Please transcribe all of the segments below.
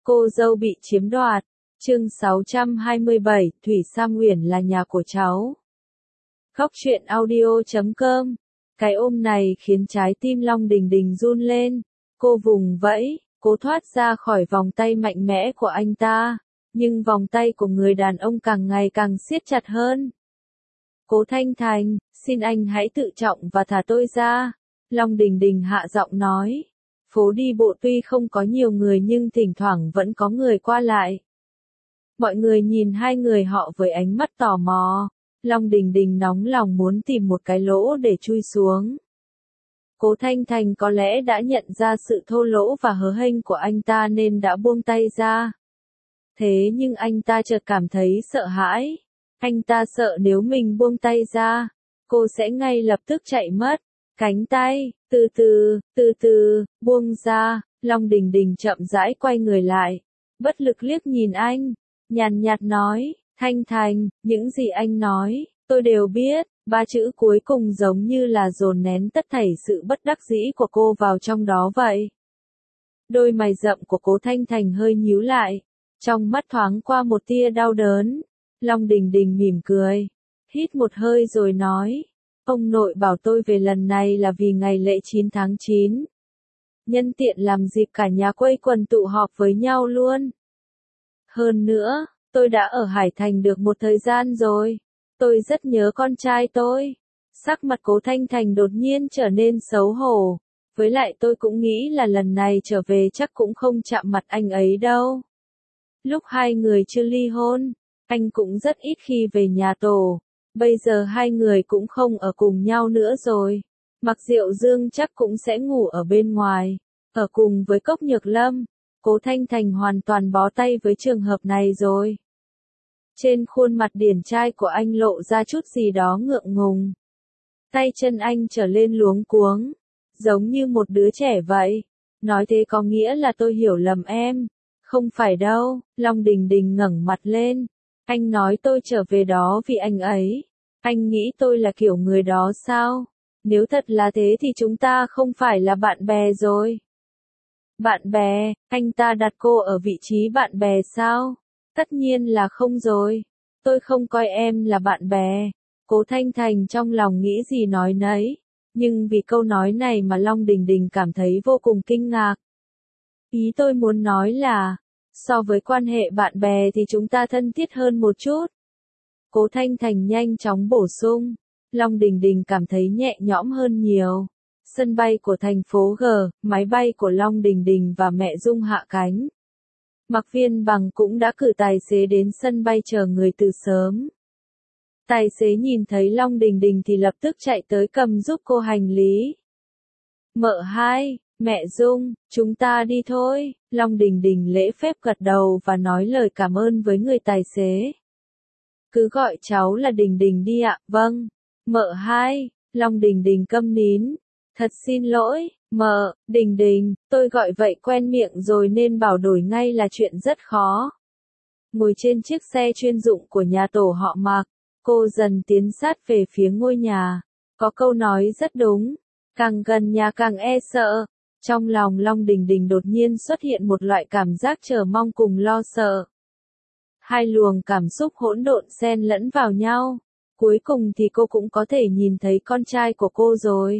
Cô dâu bị chiếm đoạt. Chương 627, Thủy Sam Uyển là nhà của cháu. Khóc chuyện audio.com. Cái ôm này khiến trái tim Long Đình Đình run lên. Cô vùng vẫy, cố thoát ra khỏi vòng tay mạnh mẽ của anh ta. Nhưng vòng tay của người đàn ông càng ngày càng siết chặt hơn. Cố Thanh Thành, xin anh hãy tự trọng và thả tôi ra. Long Đình Đình hạ giọng nói. Phố đi bộ tuy không có nhiều người nhưng thỉnh thoảng vẫn có người qua lại. Mọi người nhìn hai người họ với ánh mắt tò mò. Long Đình Đình nóng lòng muốn tìm một cái lỗ để chui xuống. Cố Thanh Thành có lẽ đã nhận ra sự thô lỗ và hớ hênh của anh ta nên đã buông tay ra. Thế nhưng anh ta chợt cảm thấy sợ hãi. Anh ta sợ nếu mình buông tay ra, cô sẽ ngay lập tức chạy mất. Cánh tay, từ từ, buông ra. Long Đình Đình chậm rãi quay người lại. Bất lực liếc nhìn anh, nhàn nhạt nói, Thanh Thành, những gì anh nói, tôi đều biết. Ba chữ cuối cùng giống như là dồn nén tất thảy sự bất đắc dĩ của cô vào trong đó vậy. Đôi mày rậm của Cố Thanh Thành hơi nhíu lại, trong mắt thoáng qua một tia đau đớn. Long Đình Đình mỉm cười, hít một hơi rồi nói, ông nội bảo tôi về lần này là vì ngày lễ 9 tháng 9. Nhân tiện làm dịp cả nhà quây quần tụ họp với nhau luôn. Hơn nữa, tôi đã ở Hải Thành được một thời gian rồi. Tôi rất nhớ con trai tôi. Sắc mặt Cố Thanh Thành đột nhiên trở nên xấu hổ. Với lại tôi cũng nghĩ là lần này trở về chắc cũng không chạm mặt anh ấy đâu. Lúc hai người chưa ly hôn, anh cũng rất ít khi về nhà tổ. Bây giờ hai người cũng không ở cùng nhau nữa rồi. Mặc Diệu Dương chắc cũng sẽ ngủ ở bên ngoài, ở cùng với Cốc Nhược Lâm. Cố Thanh Thành hoàn toàn bó tay với trường hợp này rồi. Trên khuôn mặt điển trai của anh lộ ra chút gì đó ngượng ngùng. Tay chân anh trở lên luống cuống, giống như một đứa trẻ vậy. Nói thế có nghĩa là tôi hiểu lầm em. Không phải đâu. Long Đình Đình ngẩng mặt lên. Anh nói tôi trở về đó vì anh ấy. Anh nghĩ tôi là kiểu người đó sao? Nếu thật là thế thì chúng ta không phải là bạn bè rồi. Bạn bè, anh ta đặt cô ở vị trí bạn bè sao? Tất nhiên là không rồi. Tôi không coi em là bạn bè. Cố Thanh Thành trong lòng nghĩ gì nói nấy. Nhưng vì câu nói này mà Long Đình Đình cảm thấy vô cùng kinh ngạc. Ý tôi muốn nói là, so với quan hệ bạn bè thì chúng ta thân thiết hơn một chút. Cố Thanh Thành nhanh chóng bổ sung. Long Đình Đình cảm thấy nhẹ nhõm hơn nhiều. Sân bay của thành phố G, máy bay của Long Đình Đình và mẹ Dung hạ cánh. Mạc Viên Bằng cũng đã cử tài xế đến sân bay chờ người từ sớm. Tài xế nhìn thấy Long Đình Đình thì lập tức chạy tới cầm giúp cô hành lý. Mợ hai, mẹ Dung, chúng ta đi thôi. Long Đình Đình lễ phép gật đầu và nói lời cảm ơn với người tài xế. Cứ gọi cháu là Đình Đình đi ạ. Vâng. Mợ hai. Long Đình Đình câm nín. Thật xin lỗi, mợ, Đình Đình, tôi gọi vậy quen miệng rồi nên bảo đổi ngay là chuyện rất khó. Ngồi trên chiếc xe chuyên dụng của nhà tổ họ Mạc, cô dần tiến sát về phía ngôi nhà. Có câu nói rất đúng, càng gần nhà càng e sợ. Trong lòng Long Đình Đình đột nhiên xuất hiện một loại cảm giác chờ mong cùng lo sợ. Hai luồng cảm xúc hỗn độn xen lẫn vào nhau. Cuối cùng thì cô cũng có thể nhìn thấy con trai của cô rồi.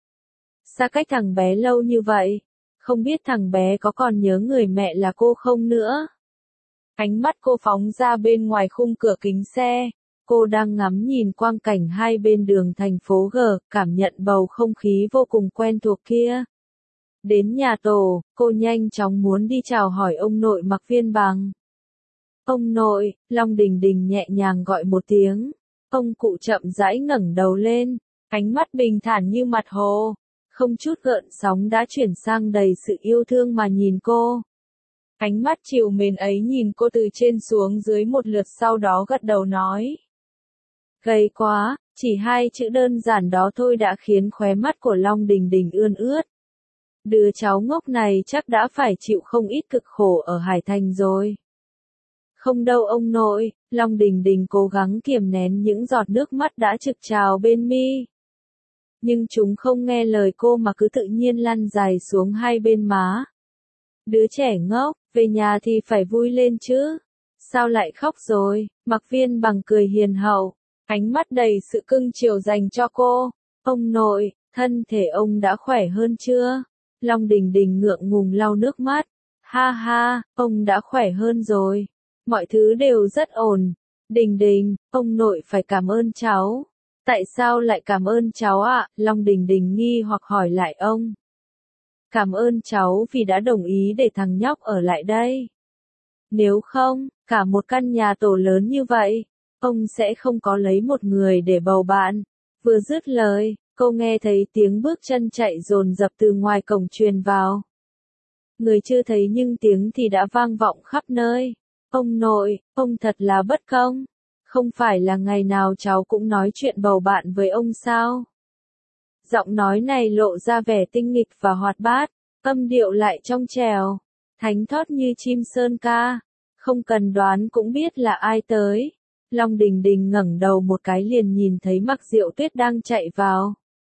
Xa cách thằng bé lâu như vậy, không biết thằng bé có còn nhớ người mẹ là cô không nữa. Ánh mắt cô phóng ra bên ngoài khung cửa kính xe. Cô đang ngắm nhìn quang cảnh hai bên đường thành phố G, cảm nhận bầu không khí vô cùng quen thuộc kia. Đến nhà tổ, cô nhanh chóng muốn đi chào hỏi ông nội Mạc Viên Bằng. Ông nội, Long Đình Đình nhẹ nhàng gọi một tiếng. Ông cụ chậm rãi ngẩng đầu lên, ánh mắt bình thản như mặt hồ. Không chút gợn sóng đã chuyển sang đầy sự yêu thương mà nhìn cô. Ánh mắt trìu mến ấy nhìn cô từ trên xuống dưới một lượt sau đó gật đầu nói. Gầy quá, chỉ hai chữ đơn giản đó thôi đã khiến khóe mắt của Long Đình Đình ươn ướt. Đứa cháu ngốc này chắc đã phải chịu không ít cực khổ ở Hải Thành rồi. Không đâu ông nội, Long Đình Đình cố gắng kiềm nén những giọt nước mắt đã trực trào bên mi. Nhưng chúng không nghe lời cô mà cứ tự nhiên lăn dài xuống hai bên má. Đứa trẻ ngốc, về nhà thì phải vui lên chứ. Sao lại khóc rồi? Mạc Viên Bằng cười hiền hậu, ánh mắt đầy sự cưng chiều dành cho cô. Ông nội, thân thể ông đã khỏe hơn chưa? Long Đình Đình ngượng ngùng lau nước mắt. Ha ha, ông đã khỏe hơn rồi. Mọi thứ đều rất ổn. Đình Đình, ông nội phải cảm ơn cháu. Tại sao lại cảm ơn cháu ạ? Long Đình Đình nghi hoặc hỏi lại ông. Cảm ơn cháu vì đã đồng ý để thằng nhóc ở lại đây. Nếu không, cả một căn nhà tổ lớn như vậy, ông sẽ không có lấy một người để bầu bạn. Vừa dứt lời, cô nghe thấy tiếng bước chân chạy dồn dập từ ngoài cổng truyền vào. Người chưa thấy nhưng tiếng thì đã vang vọng khắp nơi. Ông nội, ông thật là bất công. Không phải là ngày nào cháu cũng nói chuyện bầu bạn với ông sao? Giọng nói này lộ ra vẻ tinh nghịch và hoạt bát, âm điệu lại trong trẻo, thánh thót như chim sơn ca. Không cần đoán cũng biết là ai tới. Long Đình Đình ngẩng đầu một cái liền nhìn thấy Mạc Diệu Tuyết đang chạy vào.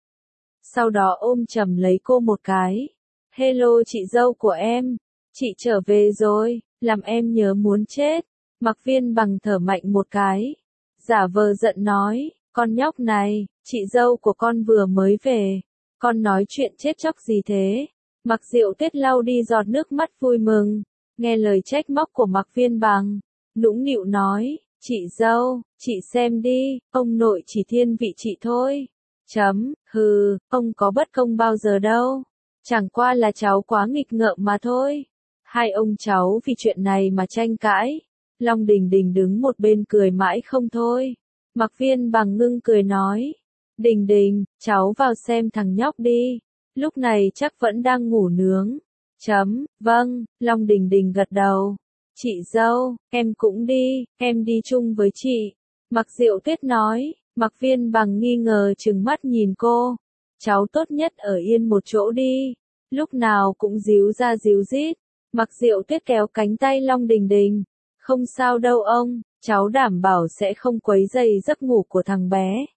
Sau đó ôm chầm lấy cô một cái. Hello chị dâu của em, chị trở về rồi, làm em nhớ muốn chết. Mạc Viên Bằng thở mạnh một cái, giả vờ giận nói, con nhóc này, chị dâu của con vừa mới về, con nói chuyện chết chóc gì thế? Mạc Diệu Tuyết lau đi giọt nước mắt vui mừng, nghe lời trách móc của Mạc Viên Bằng, nũng nịu nói, chị dâu, chị xem đi, ông nội chỉ thiên vị chị thôi. Hừ, ông có bất công bao giờ đâu. Chẳng qua là cháu quá nghịch ngợm mà thôi. Hai ông cháu vì chuyện này mà tranh cãi. Long Đình Đình đứng một bên cười mãi không thôi. Mạc Viên Bằng ngưng cười nói. Đình Đình, cháu vào xem thằng nhóc đi. Lúc này chắc vẫn đang ngủ nướng. Vâng, Long Đình Đình gật đầu. Chị dâu, em cũng đi, em đi chung với chị. Mạc Diệu Tuyết nói. Mạc Viên Bằng nghi ngờ trừng mắt nhìn cô. Cháu tốt nhất ở yên một chỗ đi. Lúc nào cũng díu ra díu dít. Mạc Diệu Tuyết kéo cánh tay Long Đình Đình. Không sao đâu ông, cháu đảm bảo sẽ không quấy rầy giấc ngủ của thằng bé.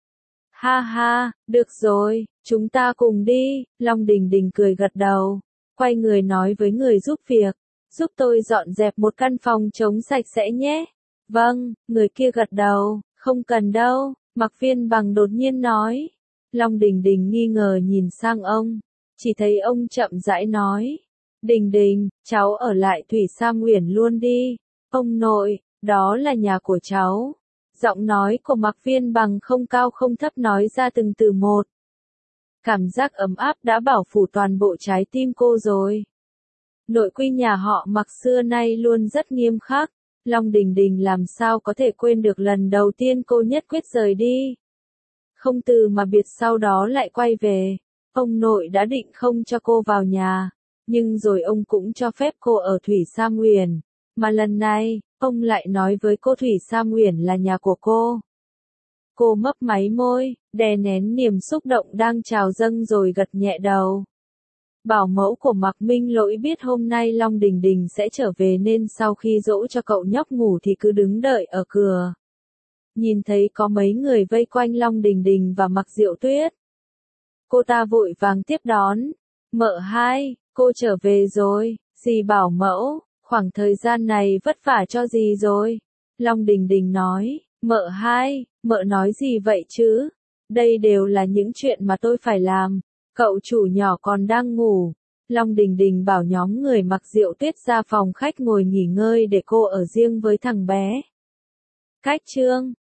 Ha ha, được rồi, chúng ta cùng đi. Long Đình Đình cười gật đầu. Quay người nói với người giúp việc. Giúp tôi dọn dẹp một căn phòng trống sạch sẽ nhé. Vâng, người kia gật đầu. Không cần đâu, Mạc Viên Bằng đột nhiên nói. Long Đình Đình nghi ngờ nhìn sang ông, chỉ thấy ông chậm rãi nói. Đình Đình, cháu ở lại Thủy Sa Nguyền luôn đi. Ông nội, đó là nhà của cháu. Giọng nói của Mạc Viên Bằng không cao không thấp nói ra từng từ một. Cảm giác ấm áp đã bảo phủ toàn bộ trái tim cô rồi. Nội quy nhà họ Mạc xưa nay luôn rất nghiêm khắc. Long Đình Đình làm sao có thể quên được lần đầu tiên cô nhất quyết rời đi. Không từ mà biệt sau đó lại quay về. Ông nội đã định không cho cô vào nhà, nhưng rồi ông cũng cho phép cô ở Thủy Sa Nguyền. Mà lần này, ông lại nói với cô Thủy Sa Nguyền là nhà của cô. Cô mấp máy môi, đè nén niềm xúc động đang trào dâng rồi gật nhẹ đầu. Bảo mẫu của Mạc Minh Lỗi biết hôm nay Long Đình Đình sẽ trở về nên sau khi dỗ cho cậu nhóc ngủ thì cứ đứng đợi ở cửa. Nhìn thấy có mấy người vây quanh Long Đình Đình và Mạc Diệu Tuyết. Cô ta vội vàng tiếp đón. Mợ hai, cô trở về rồi, dì bảo mẫu, khoảng thời gian này vất vả cho dì rồi. Long Đình Đình nói, mợ hai, mợ nói gì vậy chứ? Đây đều là những chuyện mà tôi phải làm. Cậu chủ nhỏ còn đang ngủ. Long Đình Đình bảo nhóm người Mạc Diệu Tuyết ra phòng khách ngồi nghỉ ngơi để cô ở riêng với thằng bé. Cách chương